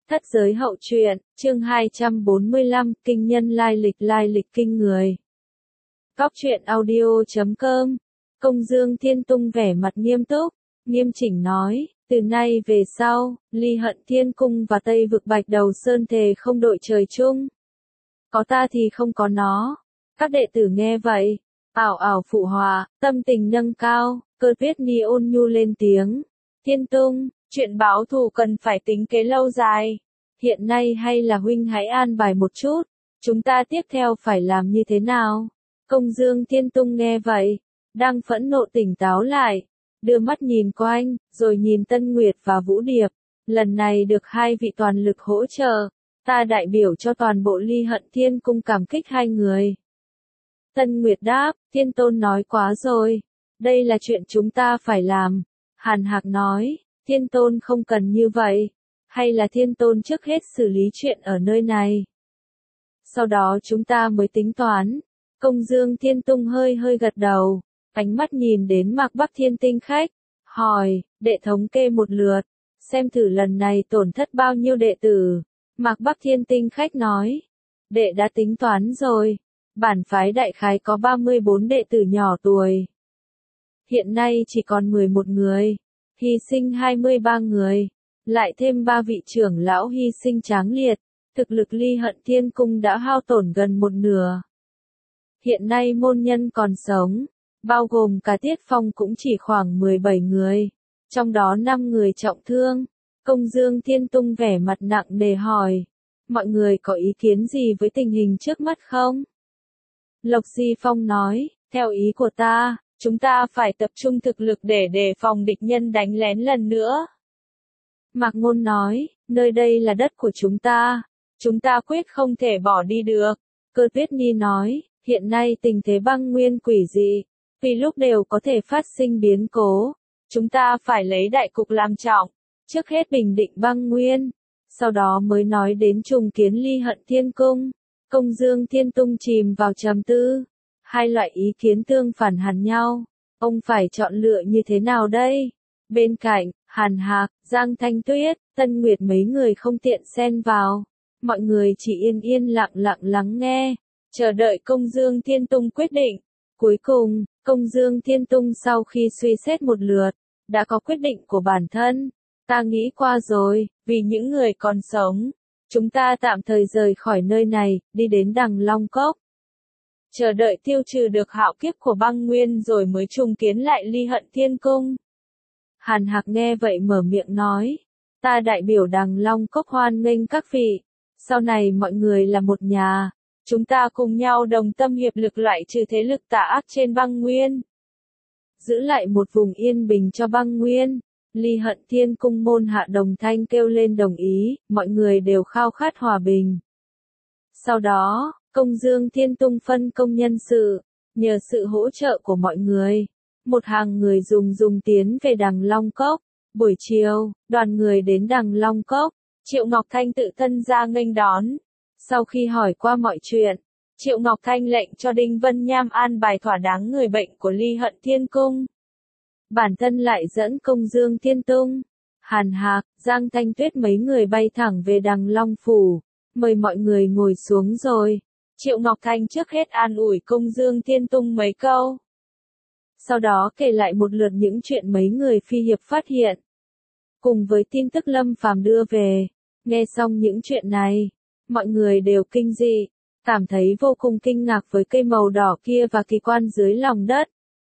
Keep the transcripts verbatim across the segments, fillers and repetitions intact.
Thất giới hậu truyện, chương hai trăm bốn mươi lăm, kinh nhân lai lịch lai lịch kinh người. Góc truyện audio chấm com. Công Dương Thiên Tung vẻ mặt nghiêm túc, nghiêm chỉnh nói, từ nay về sau, Ly Hận Thiên Cung và Tây Vực Bạch Đầu Sơn thề không đội trời chung. Có ta thì không có nó. Các đệ tử nghe vậy, ảo ảo phụ hòa, tâm tình nâng cao, Cơ Tuyết Ni ôn nhu lên tiếng. Thiên Tung, chuyện báo thù cần phải tính kế lâu dài. Hiện nay hay là huynh hãy an bài một chút, chúng ta tiếp theo phải làm như thế nào? Công Dương Thiên Tung nghe vậy, đang phẫn nộ tỉnh táo lại, đưa mắt nhìn quanh, rồi nhìn Tân Nguyệt và Vũ Điệp. Lần này được hai vị toàn lực hỗ trợ, ta đại biểu cho toàn bộ Ly Hận Thiên Cung cảm kích hai người. Tân Nguyệt đáp, Thiên Tôn nói quá rồi, đây là chuyện chúng ta phải làm. Hàn Hạc nói, Thiên Tôn không cần như vậy, hay là Thiên Tôn trước hết xử lý chuyện ở nơi này. Sau đó chúng ta mới tính toán. Công Dương Thiên Tung hơi hơi gật đầu, ánh mắt nhìn đến Mạc Bắc Thiên Tinh Khách, hỏi, đệ thống kê một lượt, xem thử lần này tổn thất bao nhiêu đệ tử. Mạc Bắc Thiên Tinh Khách nói, đệ đã tính toán rồi, bản phái đại khái có ba mươi bốn đệ tử nhỏ tuổi. Hiện nay chỉ còn mười một người, hy sinh hai mươi ba người, lại thêm ba vị trưởng lão hy sinh tráng liệt, thực lực Ly Hận Thiên Cung đã hao tổn gần một nửa. Hiện nay môn nhân còn sống, bao gồm cả Tiết Phong cũng chỉ khoảng mười bảy người, trong đó năm người trọng thương. Công Dương Thiên Tung vẻ mặt nặng nề hỏi, mọi người có ý kiến gì với tình hình trước mắt không? Lộc Di Phong nói, theo ý của ta, chúng ta phải tập trung thực lực để đề phòng địch nhân đánh lén lần nữa. Mạc Ngôn nói, nơi đây là đất của chúng ta, chúng ta quyết không thể bỏ đi được. Cơ Tuyết Ni nói, hiện nay tình thế băng nguyên quỷ dị, vì lúc đều có thể phát sinh biến cố, chúng ta phải lấy đại cục làm trọng, trước hết bình định băng nguyên, sau đó mới nói đến trùng kiến Ly Hận Thiên Cung. Công Dương Thiên Tung chìm vào trầm tư, hai loại ý kiến tương phản hẳn nhau, ông phải chọn lựa như thế nào đây? Bên cạnh, Hàn Hạc, Giang Thanh Tuyết, Tân Nguyệt mấy người không tiện xen vào, mọi người chỉ yên yên lặng lặng lắng nghe, chờ đợi Công Dương Thiên Tung quyết định. Cuối cùng, Công Dương Thiên Tung sau khi suy xét một lượt, đã có quyết định của bản thân. Ta nghĩ qua rồi, vì những người còn sống, chúng ta tạm thời rời khỏi nơi này, đi đến Đằng Long Cốc. Chờ đợi tiêu trừ được hạo kiếp của băng nguyên rồi mới trùng kiến lại Ly Hận Thiên Cung. Hàn Hạc nghe vậy mở miệng nói, ta đại biểu Đằng Long Cốc hoan nghênh các vị, sau này mọi người là một nhà, chúng ta cùng nhau đồng tâm hiệp lực loại trừ thế lực tà ác trên băng nguyên. Giữ lại một vùng yên bình cho băng nguyên. Ly Hận Thiên Cung môn hạ đồng thanh kêu lên đồng ý, mọi người đều khao khát hòa bình. Sau đó, Công Dương Thiên Tung phân công nhân sự, nhờ sự hỗ trợ của mọi người, một hàng người dùng dùng tiến về Đằng Long Cốc. Buổi chiều, đoàn người đến Đằng Long Cốc, Triệu Ngọc Thanh tự thân ra nghênh đón. Sau khi hỏi qua mọi chuyện, Triệu Ngọc Thanh lệnh cho Đinh Vân Nham an bài thỏa đáng người bệnh của Ly Hận Thiên Cung. Bản thân lại dẫn Công Dương Thiên Tung, Hàn Hạc, Giang Thanh Tuyết mấy người bay thẳng về Đằng Long Phủ, mời mọi người ngồi xuống rồi. Triệu Ngọc Thanh trước hết an ủi Công Dương Thiên Tung mấy câu. Sau đó kể lại một lượt những chuyện mấy người phi hiệp phát hiện. Cùng với tin tức Lâm Phàm đưa về, nghe xong những chuyện này, mọi người đều kinh dị, cảm thấy vô cùng kinh ngạc với cây màu đỏ kia và kỳ quan dưới lòng đất.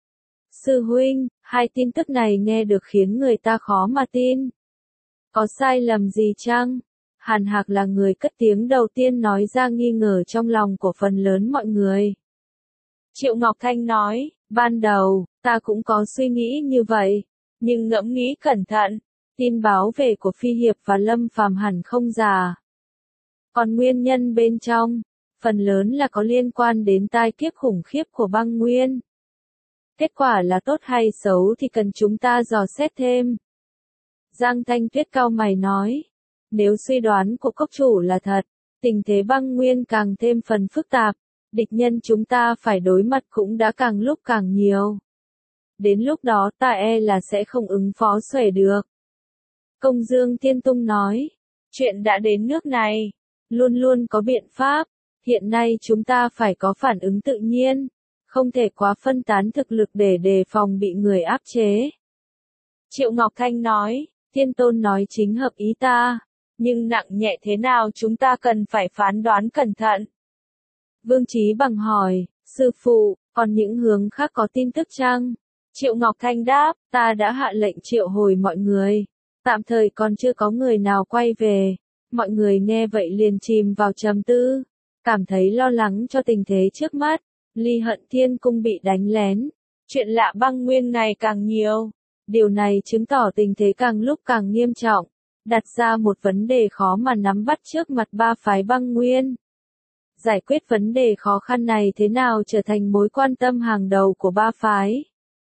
Sư huynh, hai tin tức này nghe được khiến người ta khó mà tin. Có sai lầm gì chăng? Hàn Hạc là người cất tiếng đầu tiên nói ra nghi ngờ trong lòng của phần lớn mọi người. Triệu Ngọc Thanh nói, ban đầu, ta cũng có suy nghĩ như vậy, nhưng ngẫm nghĩ cẩn thận, tin báo về của Phi Hiệp và Lâm Phàm hẳn không giả. Còn nguyên nhân bên trong, phần lớn là có liên quan đến tai kiếp khủng khiếp của băng nguyên. Kết quả là tốt hay xấu thì cần chúng ta dò xét thêm. Giang Thanh Tuyết cau mày nói, nếu suy đoán của cốc chủ là thật, tình thế băng nguyên càng thêm phần phức tạp, địch nhân chúng ta phải đối mặt cũng đã càng lúc càng nhiều. Đến lúc đó ta e là sẽ không ứng phó xuể được. Công Dương Thiên Tung nói, Chuyện đã đến nước này, luôn luôn có biện pháp. Hiện nay chúng ta phải có phản ứng tự nhiên, không thể quá phân tán thực lực để đề phòng bị người áp chế. Triệu Ngọc Thanh nói, Thiên Tôn nói chính hợp ý ta, nhưng nặng nhẹ thế nào chúng ta cần phải phán đoán cẩn thận. Vương Chí Bằng hỏi, sư phụ, còn những hướng khác có tin tức chăng? Triệu Ngọc Thanh đáp, ta đã hạ lệnh triệu hồi mọi người. Tạm thời còn chưa có người nào quay về. Mọi người nghe vậy liền chìm vào trầm tư, cảm thấy lo lắng cho tình thế trước mắt. Ly Hận Thiên Cung bị đánh lén. Chuyện lạ băng nguyên ngày càng nhiều. Điều này chứng tỏ tình thế càng lúc càng nghiêm trọng, đặt ra một vấn đề khó mà nắm bắt trước mặt ba phái băng nguyên. Giải quyết vấn đề khó khăn này thế nào trở thành mối quan tâm hàng đầu của ba phái.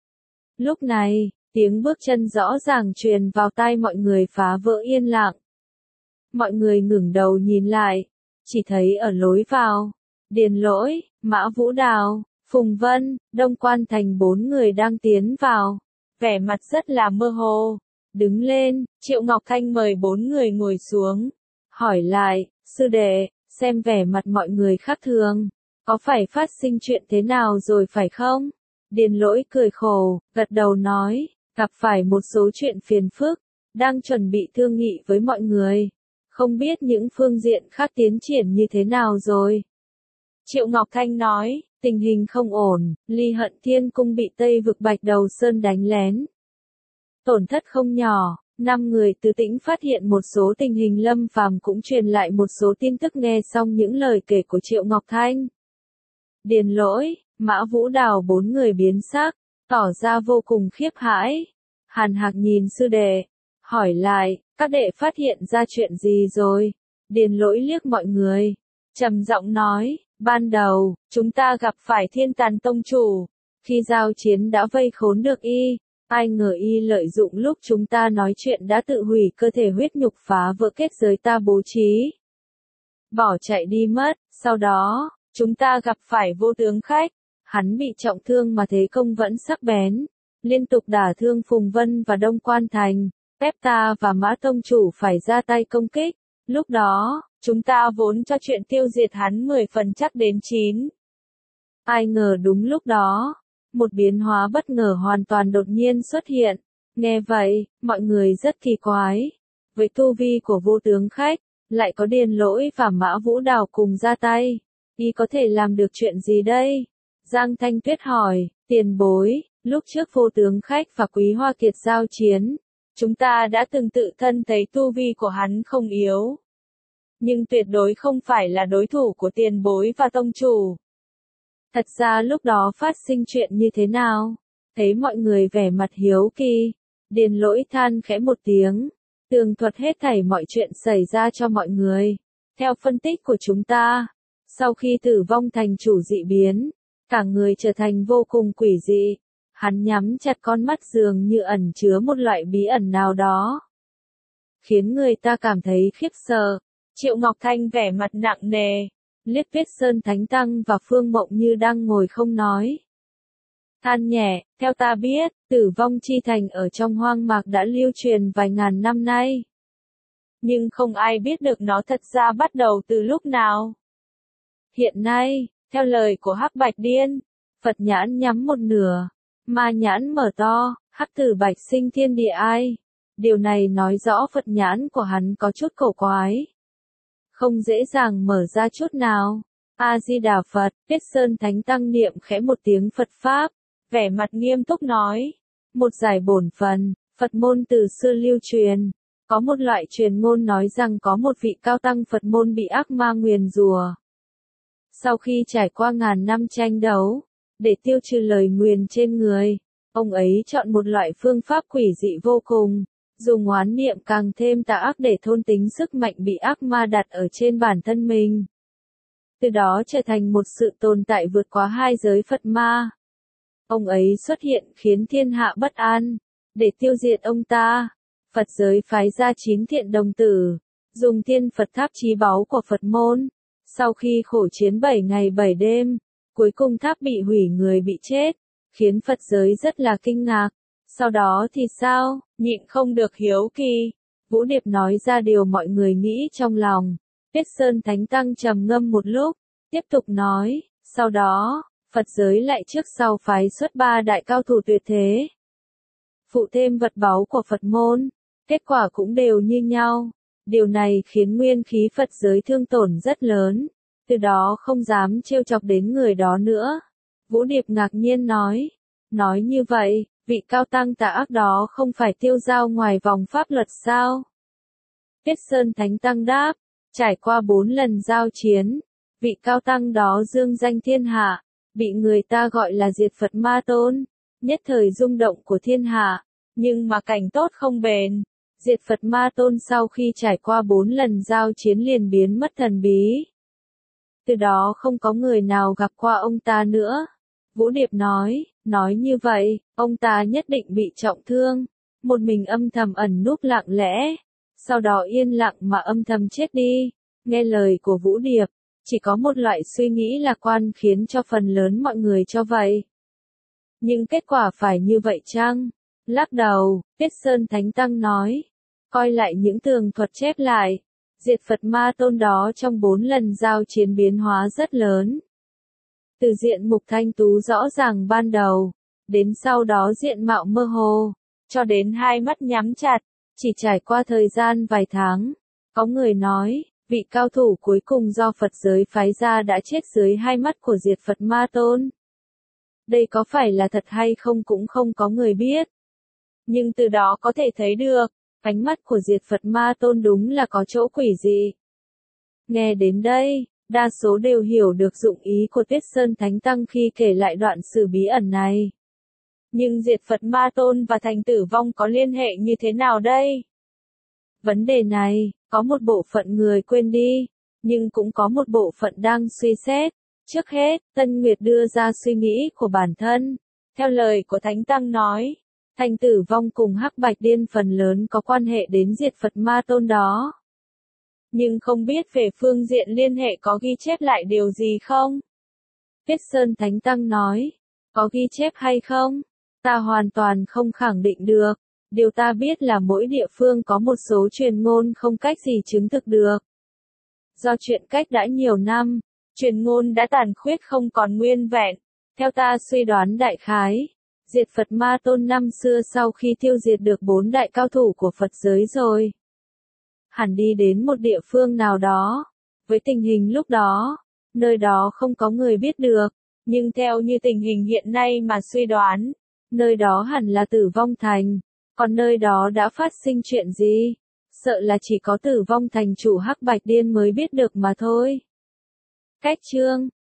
Lúc này, tiếng bước chân rõ ràng truyền vào tai mọi người phá vỡ yên lặng. Mọi người ngẩng đầu nhìn lại, chỉ thấy ở lối vào, Điền Lỗi, Mã Vũ Đào, Phùng Vân, Đông Quan Thành bốn người đang tiến vào, vẻ mặt rất là mơ hồ. Đứng lên, Triệu Ngọc Thanh mời bốn người ngồi xuống, hỏi lại, sư đệ, xem vẻ mặt mọi người khác thường, có phải phát sinh chuyện thế nào rồi phải không? Điền Lỗi cười khổ, gật đầu nói, gặp phải một số chuyện phiền phức, đang chuẩn bị thương nghị với mọi người, không biết những phương diện khác tiến triển như thế nào rồi. Triệu Ngọc Thanh nói, tình hình không ổn, Ly Hận Thiên Cung bị Tây vực Bạch Đầu Sơn đánh lén. Tổn thất không nhỏ, năm người từ Tĩnh phát hiện một số tình hình. Lâm Phàm cũng truyền lại một số tin tức. Nghe xong những lời kể của Triệu Ngọc Thanh, Điền Lỗi, Mã Vũ Đào bốn người biến sắc, tỏ ra vô cùng khiếp hãi. Hàn Hạc nhìn sư đệ, hỏi lại, các đệ phát hiện ra chuyện gì rồi? Điền Lỗi liếc mọi người, trầm giọng nói, ban đầu, chúng ta gặp phải Thiên Tàn Tông chủ, khi giao chiến đã vây khốn được y, ai ngờ y lợi dụng lúc chúng ta nói chuyện đã tự hủy cơ thể huyết nhục, phá vỡ kết giới ta bố trí, bỏ chạy đi mất. Sau đó, chúng ta gặp phải Vô Tướng Khách, hắn bị trọng thương mà thế công vẫn sắc bén, liên tục đả thương Phùng Vân và Đông Quan Thành, ép ta và Mã Tông chủ phải ra tay công kích. Lúc đó, chúng ta vốn cho chuyện tiêu diệt hắn mười phần chắc đến chín. Ai ngờ đúng lúc đó, một biến hóa bất ngờ hoàn toàn đột nhiên xuất hiện. Nghe vậy, mọi người rất kỳ quái. Với tu vi của Vô Tướng Khách, lại có Điền Lỗi và Mã Vũ Đào cùng ra tay, y có thể làm được chuyện gì đây? Giang Thanh Tuyết hỏi, tiền bối, lúc trước Vô Tướng Khách và Quý Hoa Kiệt giao chiến, chúng ta đã từng tự thân thấy tu vi của hắn không yếu, nhưng tuyệt đối không phải là đối thủ của tiền bối và tông chủ. Thật ra lúc đó phát sinh chuyện như thế nào? Thấy mọi người vẻ mặt hiếu kỳ, Điền Lỗi than khẽ một tiếng, tường thuật hết thảy mọi chuyện xảy ra cho mọi người. Theo phân tích của chúng ta, sau khi Tử Vong Thành chủ dị biến, cả người trở thành vô cùng quỷ dị. Hắn nhắm chặt con mắt dường như ẩn chứa một loại bí ẩn nào đó, khiến người ta cảm thấy khiếp sợ. Triệu Ngọc Thanh vẻ mặt nặng nề, liếc Tuyết Sơn Thánh Tăng và Phương Mộng Như đang ngồi không nói. Than nhẹ, theo ta biết, Tử Vong Chi Thành ở trong hoang mạc đã lưu truyền vài ngàn năm nay. Nhưng không ai biết được nó thật ra bắt đầu từ lúc nào. Hiện nay, theo lời của Hắc Bạch Điên, Phật nhãn nhắm một nửa, Ma nhãn mở to, Hắc Tử Bạch sinh thiên địa ai. Điều này nói rõ Phật nhãn của hắn có chút cổ quái, không dễ dàng mở ra chút nào. A-di-đà Phật. Tuyết Sơn Thánh Tăng niệm khẽ một tiếng Phật Pháp, vẻ mặt nghiêm túc nói, một giải bổn phần. Phật môn từ xưa lưu truyền, có một loại truyền ngôn nói rằng có một vị cao tăng Phật môn bị ác ma nguyền rủa. Sau khi trải qua ngàn năm tranh đấu, để tiêu trừ lời nguyền trên người, ông ấy chọn một loại phương pháp quỷ dị vô cùng, dùng oán niệm càng thêm tà ác để thôn tính sức mạnh bị ác ma đặt ở trên bản thân mình. Từ đó trở thành một sự tồn tại vượt quá hai giới Phật ma. Ông ấy xuất hiện khiến thiên hạ bất an. Để tiêu diệt ông ta, Phật giới phái ra chín thiện đồng tử, dùng thiên Phật tháp chí báu của Phật môn. Sau khi khổ chiến bảy ngày bảy đêm, cuối cùng tháp bị hủy, người bị chết, khiến Phật giới rất là kinh ngạc. Sau đó thì sao? Nhịn không được hiếu kỳ. Vũ Điệp nói ra điều mọi người nghĩ trong lòng. Tuyết Sơn Thánh Tăng trầm ngâm một lúc, tiếp tục nói, sau đó, Phật giới lại trước sau phái xuất ba đại cao thủ tuyệt thế. Phụ thêm vật báu của Phật môn, kết quả cũng đều như nhau. Điều này khiến nguyên khí Phật giới thương tổn rất lớn, từ đó không dám trêu chọc đến người đó nữa. Vũ Điệp ngạc nhiên nói, nói như vậy, vị cao tăng tà ác đó không phải tiêu dao ngoài vòng pháp luật sao? Tuyết Sơn Thánh Tăng đáp, trải qua bốn lần giao chiến, vị cao tăng đó dương danh thiên hạ, bị người ta gọi là Diệt Phật Ma Tôn, nhất thời rung động của thiên hạ, nhưng mà cảnh tốt không bền. Diệt Phật Ma Tôn sau khi trải qua bốn lần giao chiến liền biến mất thần bí. Từ đó không có người nào gặp qua ông ta nữa. Vũ Điệp nói, nói như vậy, ông ta nhất định bị trọng thương, một mình âm thầm ẩn núp lặng lẽ, sau đó yên lặng mà âm thầm chết đi. Nghe lời của Vũ Điệp, chỉ có một loại suy nghĩ lạc quan khiến cho phần lớn mọi người cho vậy. Nhưng kết quả phải như vậy chăng? Lắc đầu, Tuyết Sơn Thánh Tăng nói, coi lại những tường thuật chép lại, Diệt Phật Ma Tôn đó trong bốn lần giao chiến biến hóa rất lớn. Từ diện mục thanh tú rõ ràng ban đầu, đến sau đó diện mạo mơ hồ, cho đến hai mắt nhắm chặt, chỉ trải qua thời gian vài tháng. Có người nói, vị cao thủ cuối cùng do Phật giới phái ra đã chết dưới hai mắt của Diệt Phật Ma Tôn. Đây có phải là thật hay không cũng không có người biết. Nhưng từ đó có thể thấy được, ánh mắt của Diệt Phật Ma Tôn đúng là có chỗ quỷ dị. Nghe đến đây, đa số đều hiểu được dụng ý của Tuyết Sơn Thánh Tăng khi kể lại đoạn sử bí ẩn này. Nhưng Diệt Phật Ma Tôn và Thành Tử Vong có liên hệ như thế nào đây? Vấn đề này, có một bộ phận người quên đi, nhưng cũng có một bộ phận đang suy xét. Trước hết, Tân Nguyệt đưa ra suy nghĩ của bản thân. Theo lời của Thánh Tăng nói, Thành Tử Vong cùng Hắc Bạch Điên phần lớn có quan hệ đến Diệt Phật Ma Tôn đó. Nhưng không biết về phương diện liên hệ có ghi chép lại điều gì không? Tuyết Sơn Thánh Tăng nói, có ghi chép hay không? Ta hoàn toàn không khẳng định được. Điều ta biết là mỗi địa phương có một số truyền ngôn không cách gì chứng thực được. Do chuyện cách đã nhiều năm, truyền ngôn đã tàn khuyết không còn nguyên vẹn. Theo ta suy đoán đại khái, Diệt Phật Ma Tôn năm xưa sau khi tiêu diệt được bốn đại cao thủ của Phật giới rồi, hẳn đi đến một địa phương nào đó. Với tình hình lúc đó, nơi đó không có người biết được, nhưng theo như tình hình hiện nay mà suy đoán, nơi đó hẳn là Tử Vong Thành. Còn nơi đó đã phát sinh chuyện gì? Sợ là chỉ có Tử Vong Thành chủ Hắc Bạch Điên mới biết được mà thôi. Cách chương